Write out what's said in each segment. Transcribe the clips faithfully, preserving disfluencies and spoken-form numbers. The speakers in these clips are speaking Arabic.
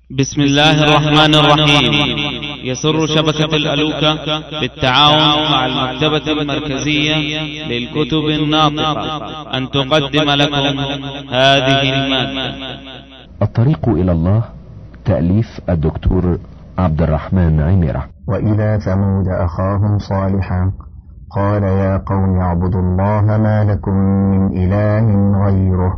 بسم الله الرحمن الرحيم. يسر شبكة الألوكة بالتعاون مع المكتبة المركزية للكتب الناطقة أن تقدم لكم هذه المادة. الطريق إلى الله، تأليف الدكتور عبد الرحمن عميرة. وإلى ثمود أخاهم صالحا قال يا قوم اعبدوا الله ما لكم من إله غيره.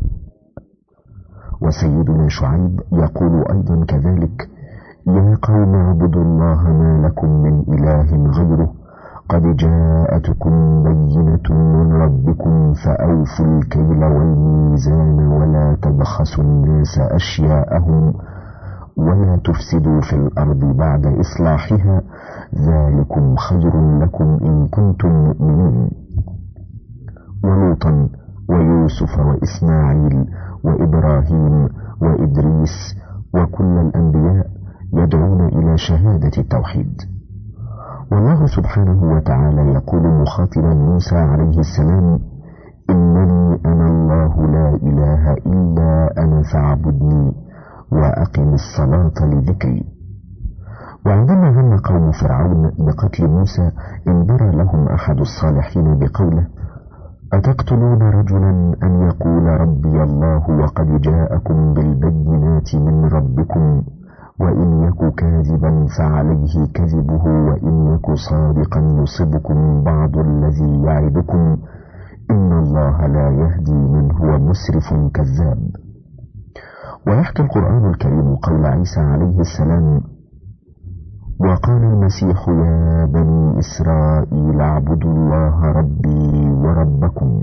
وسيدنا شعيب يقول أيضا كذلك: يا قوم اعبدوا الله ما لكم من إله غيره قد جاءتكم بينة من ربكم فأوفوا الكيل والميزان ولا تبخسوا الناس أشياءهم ولا تفسدوا في الأرض بعد إصلاحها ذلكم خير لكم إن كنتم مؤمنين. ولوطا ويوسف وإسماعيل وإبراهيم وإدريس وكل الأنبياء يدعون إلى شهادة التوحيد. والله سبحانه وتعالى يقول مخاطبا موسى عليه السلام: إنني أنا الله لا إله إلا أنا فاعبدني وأقم الصلاة لذكري. وعندما هم قوم فرعون بقتل موسى انبرى لهم أحد الصالحين بقوله: أتقتلون رجلا أن يقول ربي الله وقد جاءكم بالبينات من ربكم وإن يك كاذبا فعليه كذبه وإن يك صادقا يصبكم بعض الذي يعدكم إن الله لا يهدي من هو مسرف كذاب. ويحكي القرآن الكريم قول عيسى عليه السلام: وقال المسيح يا بني إسرائيل اعبدوا الله ربي وربكم.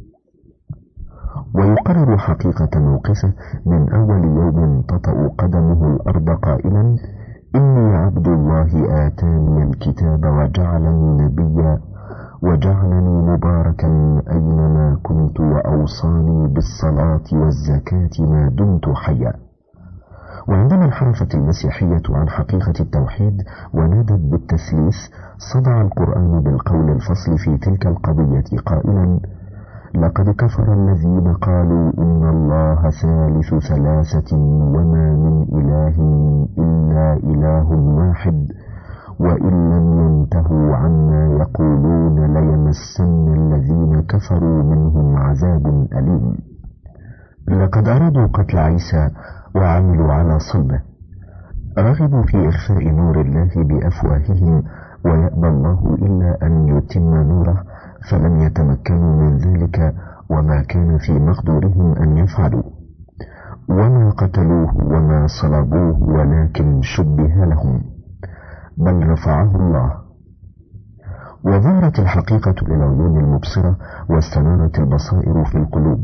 ويقرر حقيقة موقفه من أول يوم تطأ قدمه الأرض قائلا: إني عبد الله آتاني الكتاب وجعلني نبيا وجعلني مباركا أينما كنت وأوصاني بالصلاة والزكاة ما دمت حيا. وعندما انحرفت المسيحية عن حقيقة التوحيد ونادت بالتثليث صدع القرآن بالقول الفصل في تلك القضية قائلا: لقد كفر الذين قالوا إن الله ثالث ثلاثة وما من إله إلا إله واحد وإن لم ينتهوا عما يقولون ليمسن الذين كفروا منهم عذاب أليم. لقد أرادوا قتل عيسى وعملوا على صلبه، رغبوا في إخفاء نور الله بأفواههم ويأبى الله إلا أن يتم نوره فلم يتمكنوا من ذلك وما كان في مقدورهم أن يفعلوا. وما قتلوه وما صلبوه ولكن شبه لهم، بل رفعه الله. وظهرت الحقيقة للعيون المبصرة واستنارت البصائر في القلوب،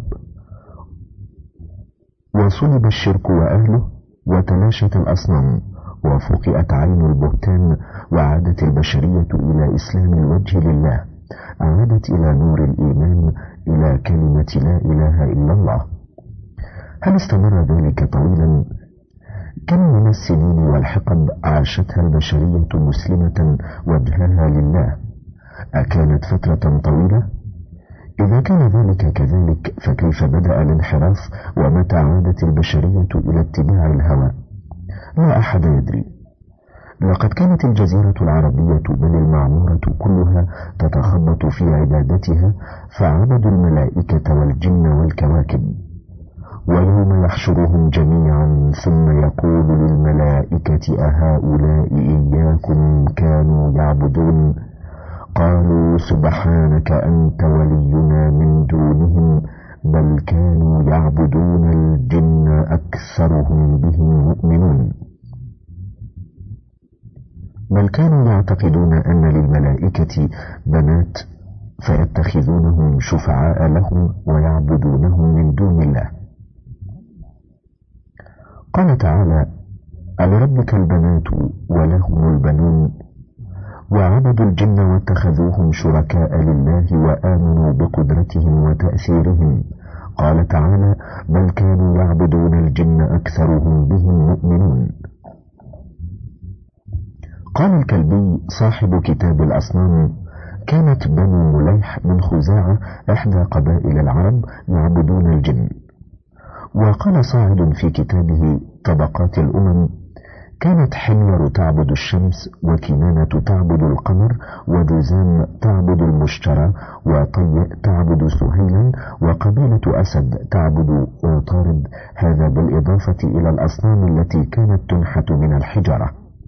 وصلب الشرك وأهله وتلاشت الأصنام وفقئت عين البهتان وعادت البشرية إلى إسلام الوجه لله، عادت إلى نور الإيمان، إلى كلمة لا إله إلا الله. هل استمر ذلك طويلا؟ كم من السنين والحقب عاشتها البشرية مسلمة وجهها لله؟ أكانت فترة طويلة؟ إذا كان ذلك كذلك فكيف بدأ الانحراف ومتى عادت البشرية إلى اتباع الهوى؟ لا أحد يدري. لقد كانت الجزيرة العربية بل المعمورة كلها تتخبط في عبادتها فعبدوا الملائكة والجن والكواكب. ويوم يحشرهم جميعا ثم يقول للملائكة أهؤلاء إياكم كانوا يعبدون قالوا سبحانك أنت ولينا من دونهم بل كانوا يعبدون الجن أكثرهم بهم مؤمنون. بل كانوا يعتقدون أن للملائكة بنات فيتخذونهم شفعاء لهم ويعبدونهم من دون الله. قال تعالى: ألربك البنات ولهم البنون وعبدوا الجن واتخذوهم شركاء لله وآمنوا بقدرتهم وتأثيرهم. قال تعالى: بل كانوا يعبدون الجن أكثرهم بهم مؤمنون. قال الكلبي صاحب كتاب الأصنام: كانت بنو مليح من خزاعة إحدى قبائل العرب يعبدون الجن. وقال صاعد في كتابه طبقات الأمم: كانت حمير تعبد الشمس، وكنانة تعبد القمر، وجزام تعبد المشترى، وطيء تعبد سهيلا، وقبيلة أسد تعبد عطارد، هذا بالإضافة إلى الأصنام التي كانت تنحت من الحجرة.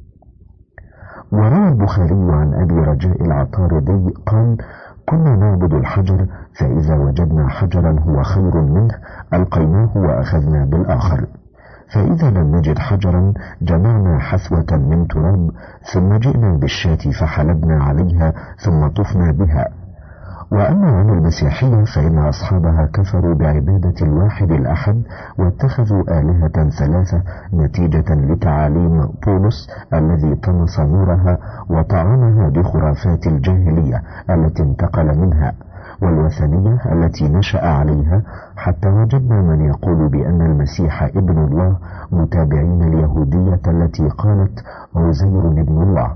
وروى البخاري عن أبي رجاء العطاردي قال: كنا نعبد الحجر، فإذا وجدنا حجرا هو خير منه ألقيناه وأخذنا بالآخر، فإذا لم نجد حجرا جمعنا حثوة من تراب، ثم جئنا بالشاة فحلبنا عليها ثم طفنا بها. وأما عن المسيحية فإن أصحابها كفروا بعبادة الواحد الأحد، واتخذوا آلهة ثلاثة نتيجة لتعاليم بولس الذي طمس نورها وطعنها بخرافات الجاهلية التي انتقل منها، والوثنية التي نشأ عليها، حتى وجدنا من يقول بأن المسيح ابن الله، متابعين اليهودية التي قالت عزير ابن الله.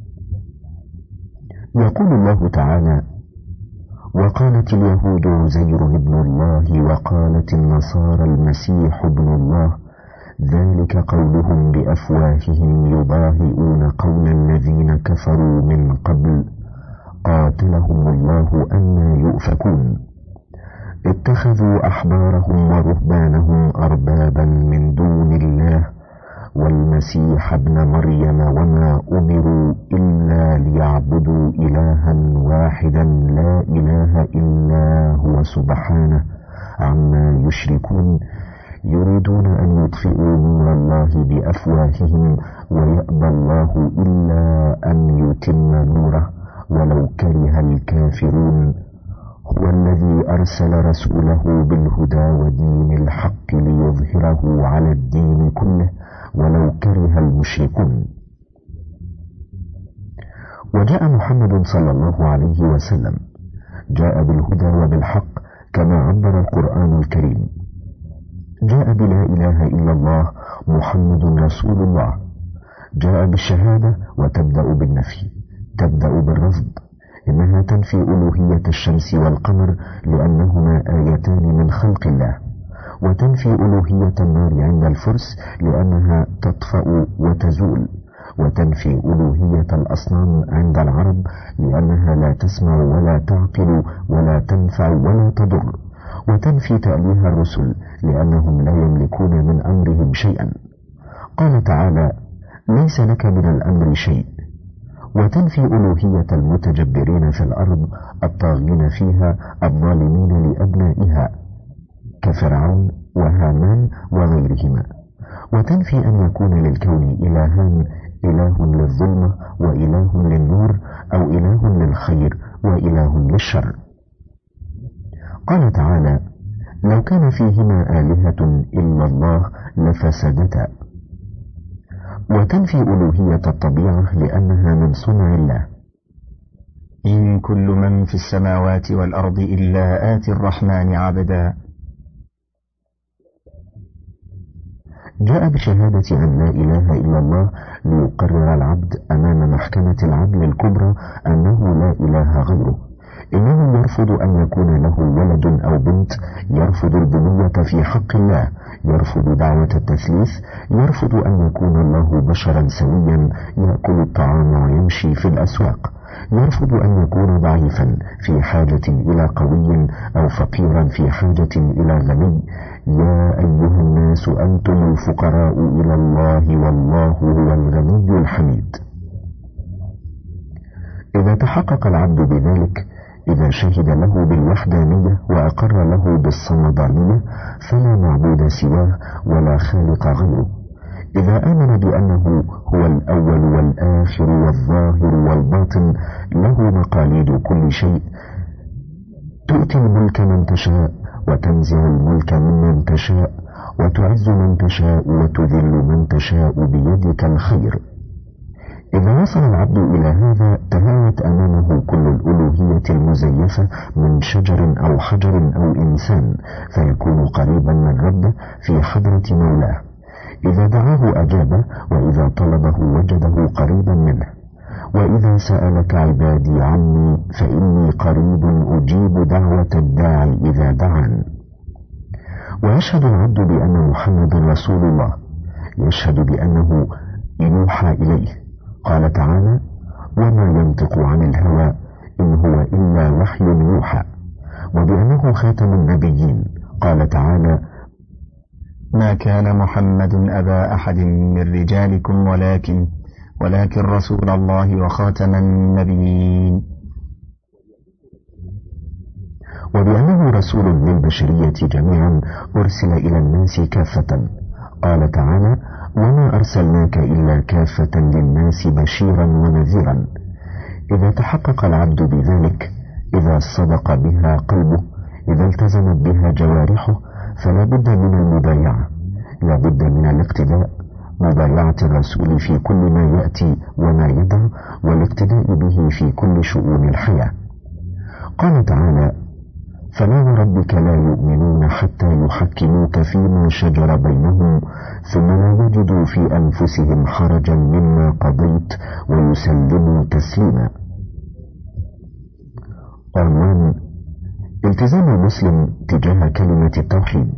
يقول الله تعالى: وقالت اليهود عزير ابن الله، وقالت النصارى المسيح ابن الله، ذلك قولهم بأفواههم يضاهئون قول الذين كفروا من قبل، قاتلهم الله أنى يؤفكون. اتخذوا أحبارهم ورهبانهم أربابا من دون الله والمسيح ابن مريم، وما أمروا إلا ليعبدوا إلها واحدا لا إله إلا هو سبحانه عما يشركون، يريدون أن يطفئوا نور الله بأفواههم ويأبى الله إلا أن يتم نوره ولو كره الكافرون. هو الذي أرسل رسوله بالهدى ودين الحق ليظهره على الدين كله ولو كره المشركون. وجاء محمد صلى الله عليه وسلم، جاء بالهدى وبالحق كما عبر القرآن الكريم، جاء بلا إله إلا الله محمد رسول الله، جاء بالشهادة وتبدأ بالنفي، تبدأ بالرفض، إنها تنفي ألوهية الشمس والقمر لأنهما آيتان من خلق الله، وتنفي ألوهية النار عند الفرس لأنها تطفأ وتزول، وتنفي ألوهية الأصنام عند العرب لأنها لا تسمع ولا تعقل ولا تنفع ولا تضر، وتنفي تأليه الرسل لأنهم لا يملكون من أمرهم شيئا. قال تعالى: ليس لك من الأمر شيء. وتنفي ألوهية المتجبرين في الأرض الطاغين فيها الظالمين لأبنائها كفرعون وهامان وغيرهما، وتنفي أن يكون للكون إلهان، إله للظلمة وإله للنور، أو إله للخير وإله للشر. قال تعالى: لو كان فيهما آلهة إلا الله لفسدتا. وتنفي ألوهية الطبيعة لأنها من صنع الله. إن كل من في السماوات والأرض إلا آتي الرحمن عبدا. جاء بشهادة أن لا إله إلا الله ليقرر العبد أمام محكمة العدل الكبرى أنه لا إله غيره. إنه يرفض أن يكون له ولد أو بنت، يرفض البنوة في حق الله، يرفض دعوة التثليث، يرفض أن يكون الله بشرا سويا يأكل الطعام ويمشي في الأسواق، يرفض أن يكون ضعيفا في حاجة إلى قوي أو فقيرا في حاجة إلى غني. يا أيها الناس أنتم الفقراء إلى الله والله هو الغني الحميد. إذا تحقق العبد بذلك، إذا شهد له بالوحدانية وأقر له بالصمدانية، فلا معبود سواه ولا خالق غيره. إذا آمن بأنه هو الأول والآخر والظاهر والباطن، له مقاليد كل شيء، تؤتي الملك من تشاء وتنزع الملك ممن تشاء، وتعز من تشاء وتذل من تشاء بيدك الخير. إذا وصل العبد إلى هذا، تهاوت أمامه كل الألوهية المزيفة من شجر أو حجر أو إنسان، فيكون قريبا من ربه في حضرة مولاه. إذا دعاه أجابه، وإذا طلبه وجده قريبا منه. وإذا سألك عبادي عني فإني قريب أجيب دعوة الداعي إذا دعان. ويشهد العبد بأن محمد رسول الله، يشهد بأنه يوحى إليه. قال تعالى: وما ينطق عن الهوى إن هو إلا وحي يوحى. وبأنه خاتم النبيين قال تعالى: ما كان محمد أبا أحد من رجالكم ولكن ولكن رسول الله وخاتم النبيين. وبأنه رسول للبشرية جميعا أرسل إلى الناس كافة. قال تعالى: وما أرسلناك إلا كافة للناس بشيرا ونذيرا. إذا تحقق العبد بذلك، إذا صدق بها قلبه، إذا التزمت بها جوارحه، فلا بد من المبايعة، لا بد من الاقتداء، مبايعة الرسول في كل ما يأتي وما يدع، والاقتداء به في كل شؤون الحياة. قال تعالى: فلا وربك لا يؤمنون حتى يحكموك فيما شجر بينهم ثم لا يجدوا في أنفسهم حرجا مما قضيت ويسلموا تسليما. عنوان: التزام المسلم تجاه كلمة التوحيد.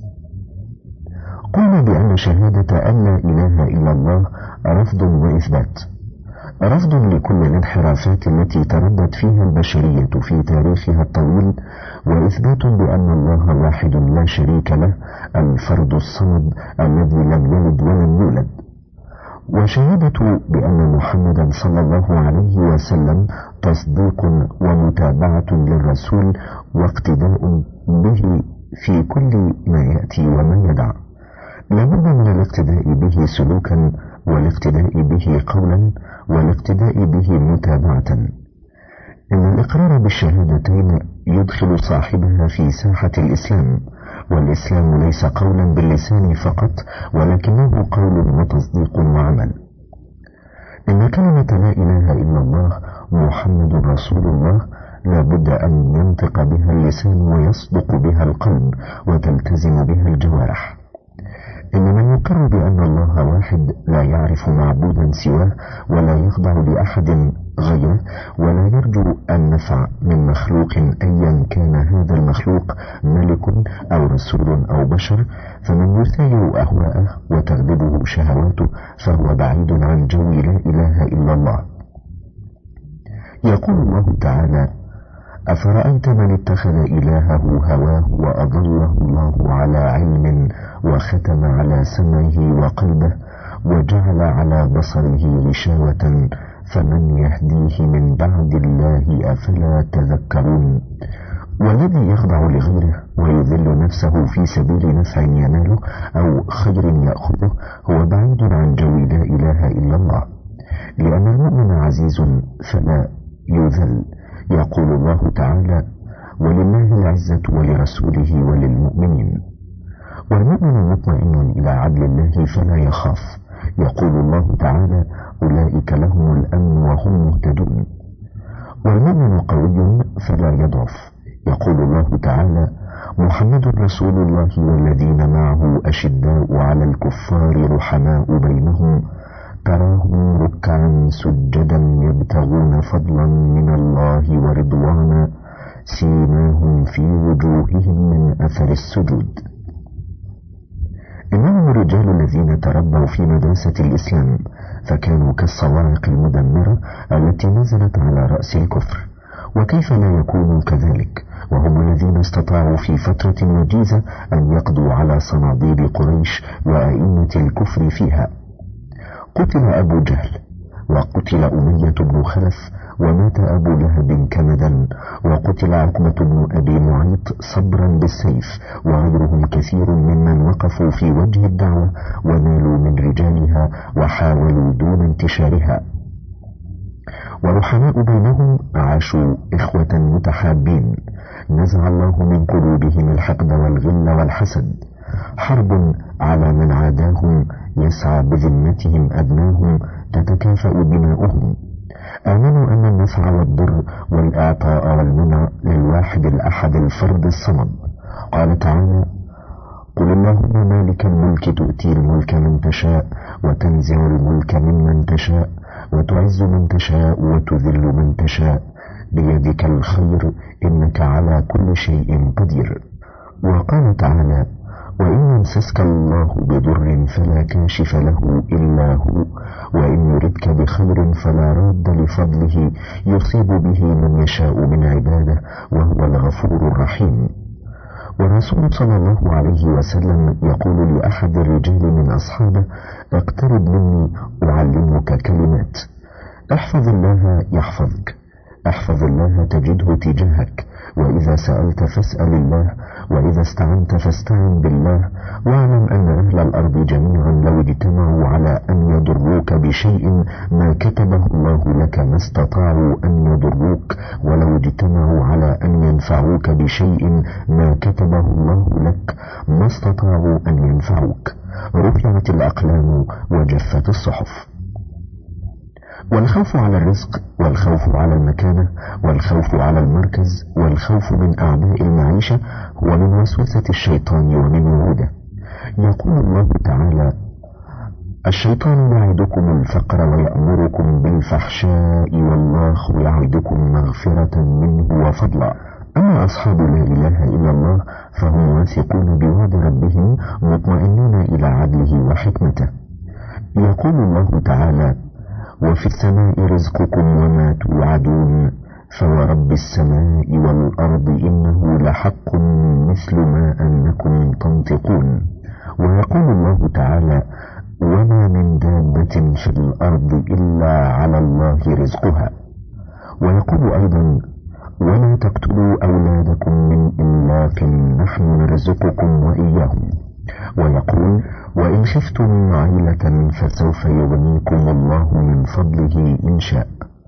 قلنا بأن شهادة أن لا إله إلا الله رفض وإثبات، رفض لكل الانحرافات التي تردت فيها البشرية في تاريخها الطويل، وإثبات بأن الله واحد لا شريك له، الفرد الصمد الذي لم يلد ولم يولد. وشهادة بأن محمدا صلى الله عليه وسلم تصديق ومتابعة للرسول واقتداء به في كل ما يأتي وما يدع. لابد من الاقتداء به سلوكا، والاقتداء به قولا، والاقتداء به متابعة. إن الإقرار بالشهادتين يدخل صاحبها في ساحة الإسلام، والإسلام ليس قولا باللسان فقط، ولكنه قول وتصديق وعمل. إن كلمة لا إله إلا الله محمد رسول الله لا بد أن ينطق بها اللسان ويصدق بها القلب وتلتزم بها الجوارح. إن من يقر بأن الله واحد لا يعرف معبودا سواه، ولا يخضع لأحد غيره، ولا يرجو النفع من مخلوق أيا كان هذا المخلوق، ملك أو رسول أو بشر، فمن يثاير أهواءه وتغلبه شهواته فهو بعيد عن جو لا إله إلا الله. يقول الله تعالى: أفرأيت من اتخذ إلهه هواه وأضله الله على علم وختم على سمعه وقلبه وجعل على بصره غشاوة فمن يهديه من بعد الله أفلا تذكرون. والذي يخضع لغيره ويذل نفسه في سبيل نفع يناله أو خير يأخذه هو بعيد عن جو لا إله إلا الله، لأن المؤمن عزيز فلا يذل. يقول الله تعالى: ولله العزة ولرسوله وللمؤمنين. والمؤمن مطمئن إلى عدل الله فلا يخاف. يقول الله تعالى: أولئك لهم الأمن وهم مهتدون. والمؤمن قوي فلا يضعف. يقول الله تعالى: محمد رسول الله والذين معه أشداء على الكفار رحماء بينهم تراهم ركعا سجدا يبتغون فضلا من الله ورضوانا سيماهم في وجوههم من أثر السجود. إنهم الرجال الذين تربوا في مدرسة الإسلام، فكانوا كالصواعق المدمرة التي نزلت على رأس الكفر. وكيف لا يكونوا كذلك وهم الذين استطاعوا في فترة وجيزة أن يقضوا على صناديد قريش وأئمة الكفر فيها. قتل أبو جهل، وقتل أمية بن خلف، ومات أبو لهب كمدا، وقتل عقبة بن أبي معيط صبرا بالسيف، وغيرهم كثير ممن وقفوا في وجه الدعوة ونالوا من رجالها وحاولوا دون انتشارها. ورحماء بينهم عاشوا إخوة متحابين، نزع الله من قلوبهم الحقد والغل والحسد. حرب على من عاداهم، يسعى بذمتهم أدناهم، تتكافأ دماؤهم. آمنوا أن النفع والضر والإعطاء والمنع للواحد الأحد الفرد الصمد. قال تعالى: قل اللهم مالك الملك تؤتي الملك من تشاء وتنزع الملك ممن تشاء وتعز من تشاء وتذل من تشاء بيدك الخير إنك على كل شيء قدير. وقال تعالى: وإن يمسسك الله بضر فلا كاشف له إلا هو يردك بخير فلا راد لفضله يصيب به من يشاء من عباده وهو الغفور الرحيم. والرسول صلى الله عليه وسلم يقول لأحد الرجال من أصحابه: اقترب مني أعلمك كلمات، احفظ الله يحفظك، احفظ الله تجده تجاهك، وإذا سألت فاسأل الله، وإذا استعنت فاستعن بالله، واعلم أن أهل الأرض جميعا لو اجتمعوا على أن يضروك بشيء ما كتبه الله لك ما استطاعوا أن يضروك، ولو اجتمعوا على أن ينفعوك بشيء ما كتبه الله لك ما استطاعوا أن ينفعوك. رفعت الأقلام وجفت الصحف. والخوف على الرزق، والخوف على المكانة، والخوف على المركز، والخوف من أعباء المعيشة هو من وسوسة الشيطان ومن وعوده. يقول الله تعالى: الشيطان يعدكم الفقر ويأمركم بالفحشاء والله يعدكم مغفرة منه وفضلا. أما أصحاب لا إله إلا الله فهم واثقون بوعد ربهم مطمئنون إلى عدله وحكمته. يقول الله تعالى: وفي السماء رزقكم وما توعدون فورب السماء والأرض إنه لحق مثل ما أنكم تنطقون. ويقول الله تعالى: وما من دابة في الأرض إلا على الله رزقها. ويقول أيضا: ولا تقتلوا أولادكم من إملاق نحن نرزقكم وإياهم. ويقول: وإن خفتم عيلة فسوف يغنيكم الله من فضله إن شاء.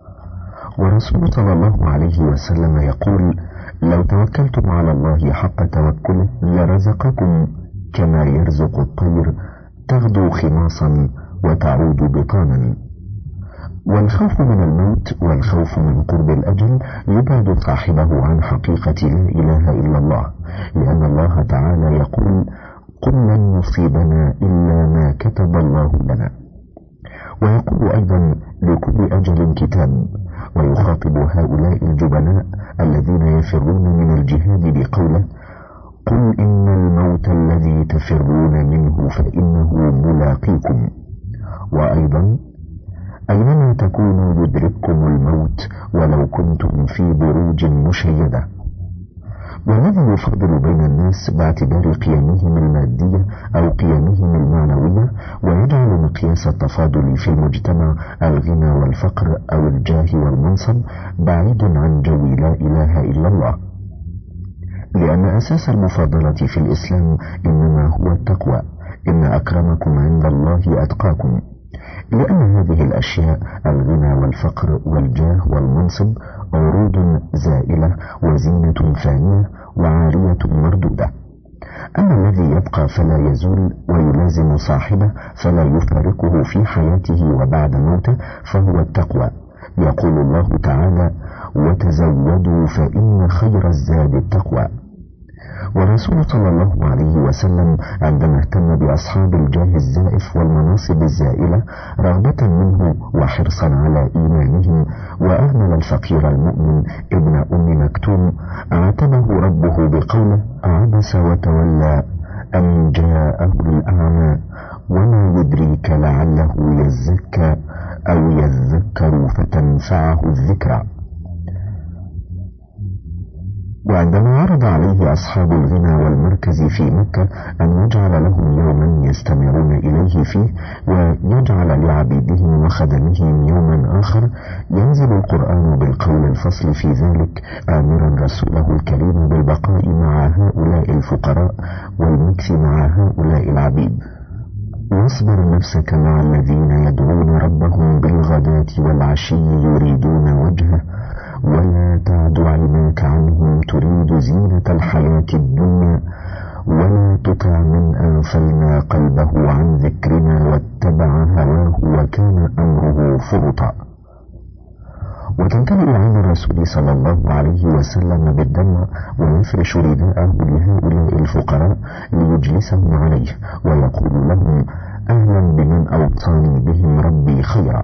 ورسول صلى الله عليه وسلم يقول: لو توكلتم على الله حق توكله لرزقكم كما يرزق الطير تغدو خماصا وتعود بطانا. والخوف من الموت والخوف من قرب الأجل يبعد صاحبه عن حقيقة لا إله إلا الله، لأن الله تعالى يقول: قل لن يصيبنا إلا ما كتب الله لنا. ويقول أيضا: لكل أجل كتاب. ويخاطب هؤلاء الجبناء الذين يفرون من الجهاد بقوله: قل إن الموت الذي تفرون منه فإنه ملاقيكم. وأيضا: أينما تكونوا يدرككم الموت ولو كنتم في بروج مشيدة. والذي يفضل بين الناس باعتبار قيمهم المادية أو قيمهم المعنوية ويجعل مقياس التفاضل في المجتمع الغنى والفقر أو الجاه والمنصب بعيد عن جو لا إله إلا الله، لأن أساس المفاضلة في الإسلام إنما هو التقوى: إن أكرمكم عند الله أتقاكم. لأن هذه الأشياء الغنى والفقر والجاه والمنصب عروض زائلة وزينة فانية وعارية مردودة. أما الذي يبقى فلا يزول ويلازم صاحبه فلا يفارقه في حياته وبعد موته فهو التقوى. يقول الله تعالى: وتزودوا فإن خير الزاد التقوى. والرسول صلى الله عليه وسلم عندما اهتم بأصحاب الجاه الزائف والمناصب الزائلة رغبة منه وحرصا على إيمانهم وأهمل الفقير المؤمن ابن أم مكتوم عاتبه ربه بقوله: عبس وتولى أن جاءه الأعمى وما يدريك لعله يزكى أو يذكر فتنفعه الذكرى. وعندما عرض عليه أصحاب الغنى والمركز في مكة أن يجعل لهم يوما يستمعون إليه فيه ويجعل لعبيدهم وخدمهم يوما آخر، ينزل القرآن بالقول الفصل في ذلك آمرا رسوله الكريم بالبقاء مع هؤلاء الفقراء والمكث مع هؤلاء العبيد. واصبر نفسك مع الذين يدعون ربهم بالغداة والعشي يريدون وجهه ولا تعد عيناك عنهم تريد زينة الحياة الدنيا ولا تطع من أغفلنا قلبه عن ذكرنا واتبع هواه وكان أمره فرطا. وتمتلئ عين الرسول صلى الله عليه وسلم بالدمع ويفرش رداءه لهؤلاء الفقراء ليجلسهم عليه ويقول لهم: أهلا بمن أوصاني بهم ربي خيرا.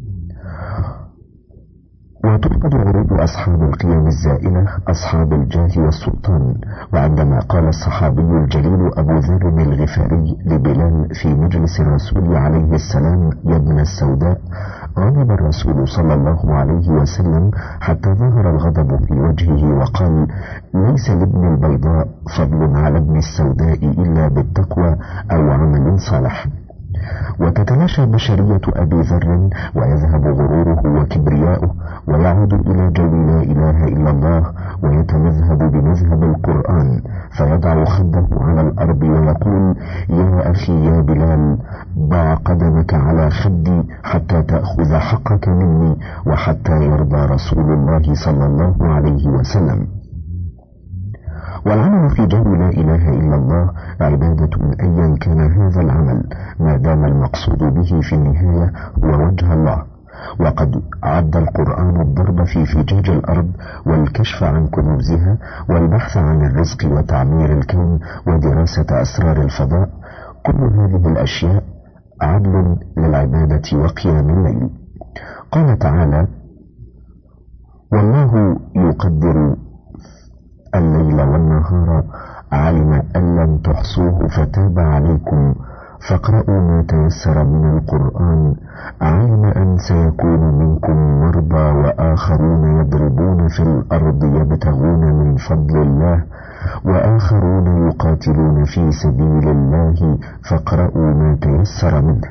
وتفقد عروض أصحاب القيم الزائلة أصحاب الجاه والسلطان. وعندما قال الصحابي الجليل أبو ذر الغفاري لبلال في مجلس الرسول عليه السلام: يا ابن السوداء غضب الرسول صلى الله عليه وسلم حتى ظهر الغضب في وجهه وقال: ليس لابن البيضاء فضل على ابن السوداء إلا بالتقوى أو عمل صالح. وتتلاشى بشرية أبي ذر ويذهب غروره وكبرياؤه ويعود إلى جو لا إله إلا الله ويتمذهب بمذهب القرآن، فيضع خده على الأرض ويقول: يا أخي يا بلال، ضع قدمك على خدي حتى تأخذ حقك مني وحتى يرضى رسول الله صلى الله عليه وسلم. والعمل في جو لا إله إلا الله عبادة أيا كان هذا العمل، ما دام المقصود به في النهاية هو وجه الله. وقد عد القرآن الضرب في فجاج الأرض والكشف عن كنوزها والبحث عن الرزق وتعمير الكون ودراسة أسرار الفضاء، كل هذه الأشياء عدل للعبادة وقيام الليل. قال تعالى: والله يقدر الليل والنهار علم أن لن تحصوه فتاب عليكم فاقرأوا ما تيسر من القرآن علم أن سيكون منكم مرضى وآخرون يضربون في الأرض يبتغون من فضل الله وآخرون يقاتلون في سبيل الله فاقرأوا ما تيسر منه.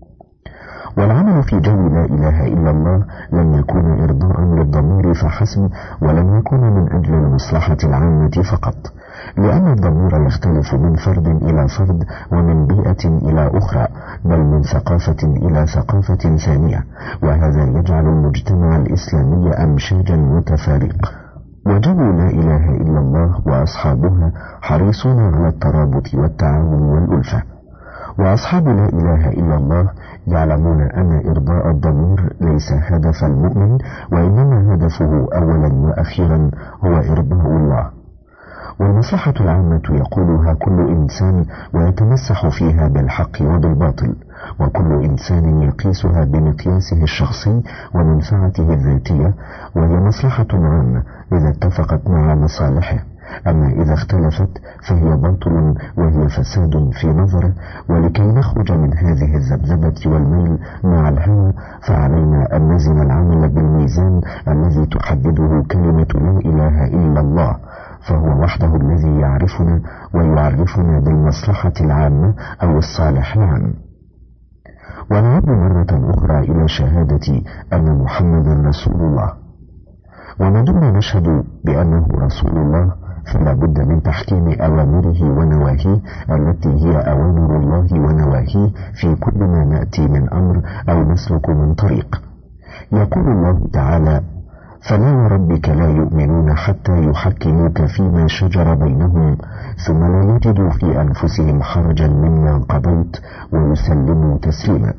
والعمل في جو لا إله إلا الله لم يكون إرضاء للضمير فحسب، ولم يكن من أجل المصلحة العامة فقط، لأن الضمير يختلف من فرد إلى فرد ومن بيئة إلى أخرى، بل من ثقافة إلى ثقافة ثانية، وهذا يجعل المجتمع الإسلامي أمشاجا متفارق. وجو لا إله إلا الله وأصحابها حريصون على الترابط والتعاون والألفة. وأصحاب لا إله إلا الله يعلمون أن إرضاء الضمير ليس هدف المؤمن، وإنما هدفه أولا وأخيرا هو إرضاء الله. والمصلحة العامة يقولها كل إنسان ويتمسح فيها بالحق وبالباطل، وكل إنسان يقيسها بمقياسه الشخصي ومنفعته الذاتية، وهي مصلحة عامة إذا اتفقت مع مصالحه، أما إذا اختلفت فهي باطل وهي فساد في نظره. ولكي نخرج من هذه الذبذبة والميل مع الهوى فعلينا أن نزن العمل بالميزان الذي تحدده كلمة لا إله إلا الله، فهو وحده الذي يعرفنا ويعرفنا بالمصلحة العامة أو الصالح العام. ونعود مرة أخرى إلى شهادة أن محمدا رسول الله. وما دمنا نشهد بأنه رسول الله فلا بد من تحكيم أوامره ونواهيه التي هي أوامر الله ونواهيه في كل ما نأتي من أمر أو نسلك من طريق. يقول الله تعالى: فلا وربك لا يؤمنون حتى يحكموك فيما شجر بينهم ثم لا يجدوا في أنفسهم حرجا مما قضيت ويسلموا تسليما.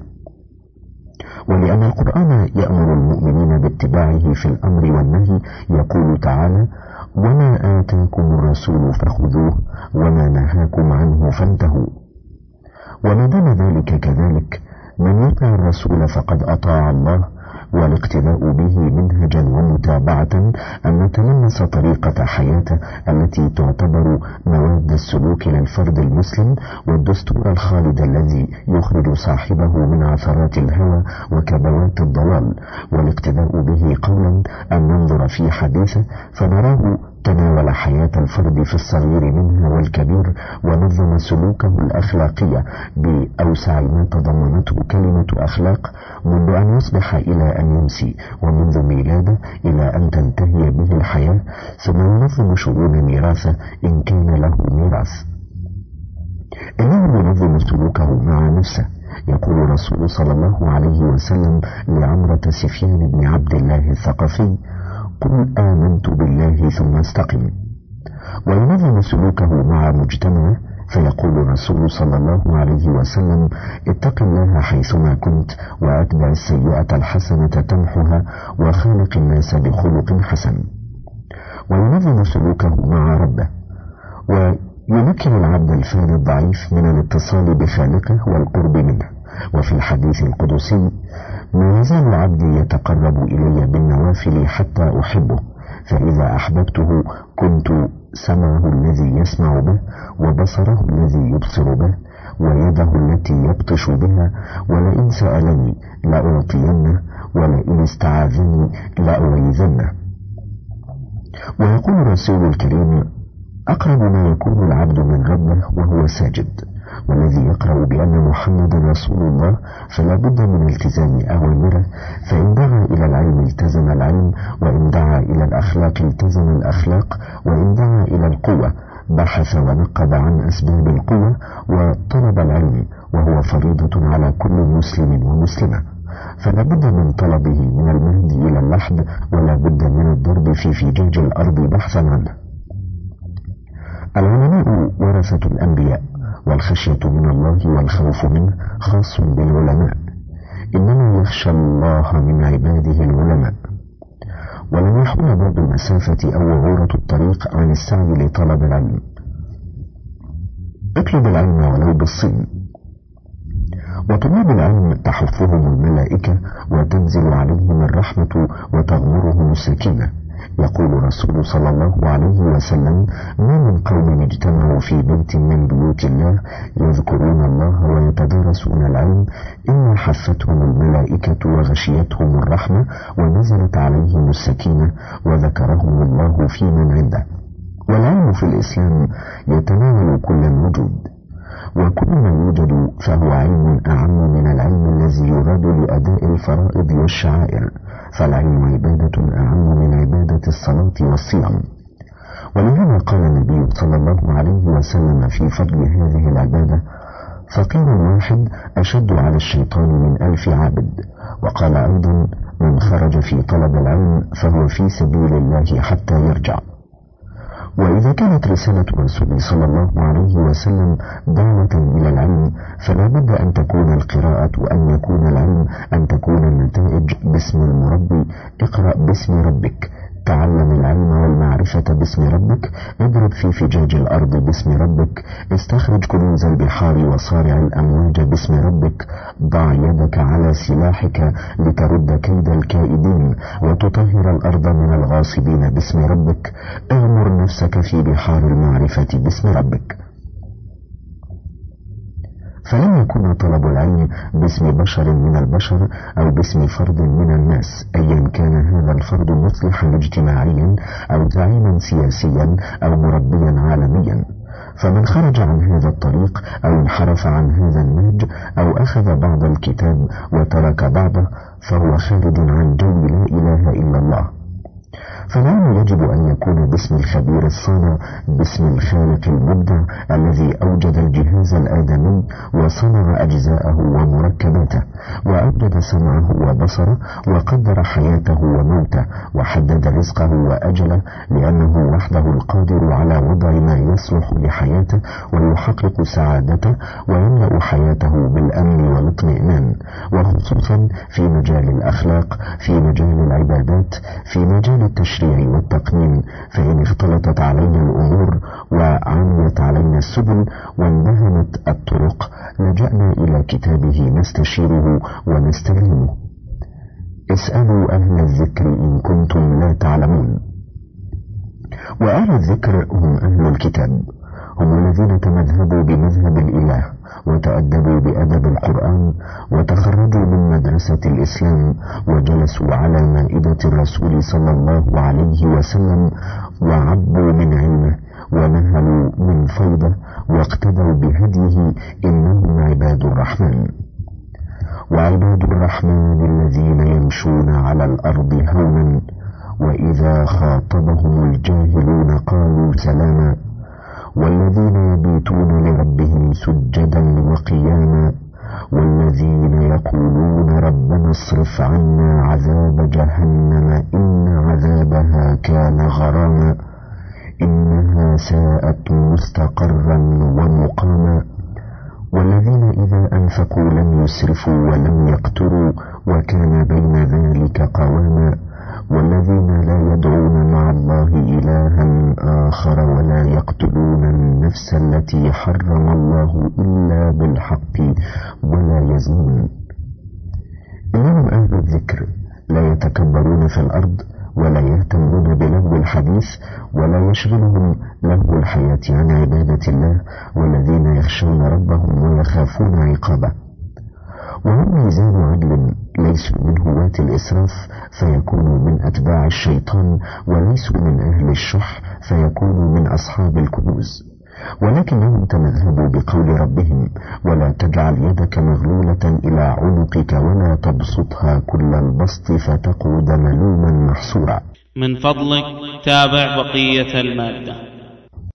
ولأن القرآن يأمر المؤمنين باتباعه في الأمر والنهي، يقول تعالى: وما آتاكم الرسول فخذوه وما نهاكم عنه فانتهوا. وما دام ذلك كذلك، من يطع الرسول فقد أطاع الله، والاقتداء به منهجا ومتابعة أن نتلمس طريقة حياته التي تعتبر مواد السلوك للفرد المسلم والدستور الخالد الذي يخرج صاحبه من عثرات الهوى وكبوات الضلال. والاقتداء به قولا أن ننظر في حديثه فنراه تناول حياة الفرد في الصغير منها والكبير، ونظم سلوكه الأخلاقية بأوسع ما تضمنته كلمة أخلاق، منذ أن يصبح إلى أن يمسي، ومنذ ميلاده إلى أن تنتهي به الحياة، ثم ينظم شؤون ميراثه إن كان له ميراث. إنه ينظم سلوكه مع نفسه. يقول الرسول صلى الله عليه وسلم لعمرة سفيان بن عبد الله الثقفي: قل آمنت بالله ثم استقم. وينظم سلوكه مع مجتمعه، فيقول الرسول صلى الله عليه وسلم: اتق الله حيثما كنت وأتبع السيئة الحسنة تمحها وخالق الناس بخلق حسن. وينظم سلوكه مع ربه، ويمكن العبد الفاني الضعيف من الاتصال بخالقه والقرب منه. وفي الحديث القدسي: ما يزال عبدي يتقرب إلي بالنوافل حتى أحبه، فإذا أحببته كنت سمعه الذي يسمع به وبصره الذي يبصر به ويده التي يبطش بها، ولئن سألني لأعطينه، ولئن استعاذني لأعيذنه. ويقول الرسول الكريم: أقرب ما يكون العبد من ربه وهو ساجد، والذي يقرأ بأن محمد رسول الله فلا بد من التزام أوامره، فإن دعا إلى العلم التزم العلم، وإن دعا إلى الأخلاق التزم الأخلاق، وإن دعا إلى القوة بحث ونقب عن أسباب القوة وطلب العلم، وهو فريضة على كل مسلم ومسلمة، فلا بد من طلبه من المهد إلى اللحد، ولا بد من الضرب في فجاج الأرض بحثا عنه. العلماء ورثة الأنبياء، والخشية من الله والخوف منه خاص بالعلماء، إنما يخشى الله من عباده العلماء. ولم يحول بعد المسافة أو وعورة الطريق عن السعي لطلب العلم. اطلب العلم ولو بالصين. وطلاب العلم تحفهم الملائكة وتنزل عليهم الرحمة وتغمرهم السكينة. يقول الرسول صلى الله عليه وسلم: ما من قوم اجتمعوا في بيت من بيوت الله يذكرون الله ويتدارسون العلم إلا حفتهم الملائكة وغشيتهم الرحمة ونزلت عليهم السكينة وذكرهم الله في من عنده. والعلم في الإسلام يتناول كل الوجود، وكل ما يوجد فهو علم أعم من العلم الذي يراد لأداء الفرائض والشعائر، فالعلم عبادة أعم من عبادة الصلاة والصيام. ولهذا قال النبي صلى الله عليه وسلم في فضل هذه العبادة: فقير واحد أشد على الشيطان من ألف عابد. وقال أيضا: من خرج في طلب العلم فهو في سبيل الله حتى يرجع. وإذا كانت رسالة الرسول صلى الله عليه وسلم دعوة إلى العلم، فلا بد أن تكون القراءة، أن يكون العلم، أن تكون النتائج باسم المربي. اقرأ باسم ربك، تعلم العلم والمعرفة باسم ربك، اضرب في فجاج الأرض باسم ربك، استخرج كنوز البحار وصارع الأمواج باسم ربك، ضع يدك على سلاحك لترد كيد الكائدين وتطهر الأرض من الغاصبين باسم ربك، اغمر نفسك في بحار المعرفة باسم ربك. فلم يكن طلب العلم باسم بشر من البشر أو باسم فرد من الناس، أيا كان هذا الفرد مصلحا اجتماعيا أو زعيما سياسيا أو مربيا عالميا. فمن خرج عن هذا الطريق أو انحرف عن هذا النهج أو أخذ بعض الكتاب وترك بعضه فهو خارج عن جو لا إله إلا الله. فالعلم يجب أن يكون باسم الخبير الصانع، باسم الخالق المبدع الذي أوجد الجهاز الآدمي وصنع أجزاءه ومركباته، وأوجد سمعه وبصره، وقدر حياته وموته، وحدد رزقه وأجله، لأنه وحده القادر على وضع ما يصلح لحياته ويحقق سعادته ويملأ حياته بالأمن والاطمئنان، وخصوصا في مجال الأخلاق، في مجال العبادات، في مجال التشريع والتقنين. فإن اختلطت علينا الأمور وعميت علينا السبل واندهمت الطرق لجأنا إلى كتابه نستشيره ونستلهمه. اسألوا أهل الذكر إن كنتم لا تعلمون. وأهل الذكر هم أهل الكتاب، هم الذين تمذهبوا بمذهب الإله وتأدبوا بأدب القرآن وتخرجوا من مدرسة الإسلام وجلسوا على مائدة الرسول صلى الله عليه وسلم وعبوا من علمه ونهلوا من فيضه واقتدوا بهديه، إنهم عباد الرحمن. وعباد الرحمن الذين يمشون على الأرض هونا وإذا خاطبهم الجاهلون قالوا سلاما، والذين يبيتون لربهم سجدا وقياما، والذين يقولون ربنا اصرف عنا عذاب جهنم إن عذابها كان غراما إنها ساءت مستقرا ومقاما، والذين إذا أنفقوا لم يسرفوا ولم يقتروا وكان بين ذلك قواما، والذين لا يدعون مع الله إلها آخر ولا يقتلون النفس التي حرم الله إلا بالحق ولا يزنون. إنهم أهل الذكر لا يتكبرون في الأرض ولا يهتمون بلغو الحديث ولا يشغلهم له الحياة عن عبادة الله، والذين يخشون ربهم ويخافون عقابه. وهم ميزان عدل، ليسوا من هواة الإسراف فيكونوا من أتباع الشيطان، وليسوا من أهل الشح فيكونوا من أصحاب الكنوز، ولكنهم تمذهبوا بقول ربهم: ولا تجعل يدك مغلولة إلى عنقك ولا تبسطها كل البسط فتقعد ملوما محسورا. من فضلك تابع بقية المادة.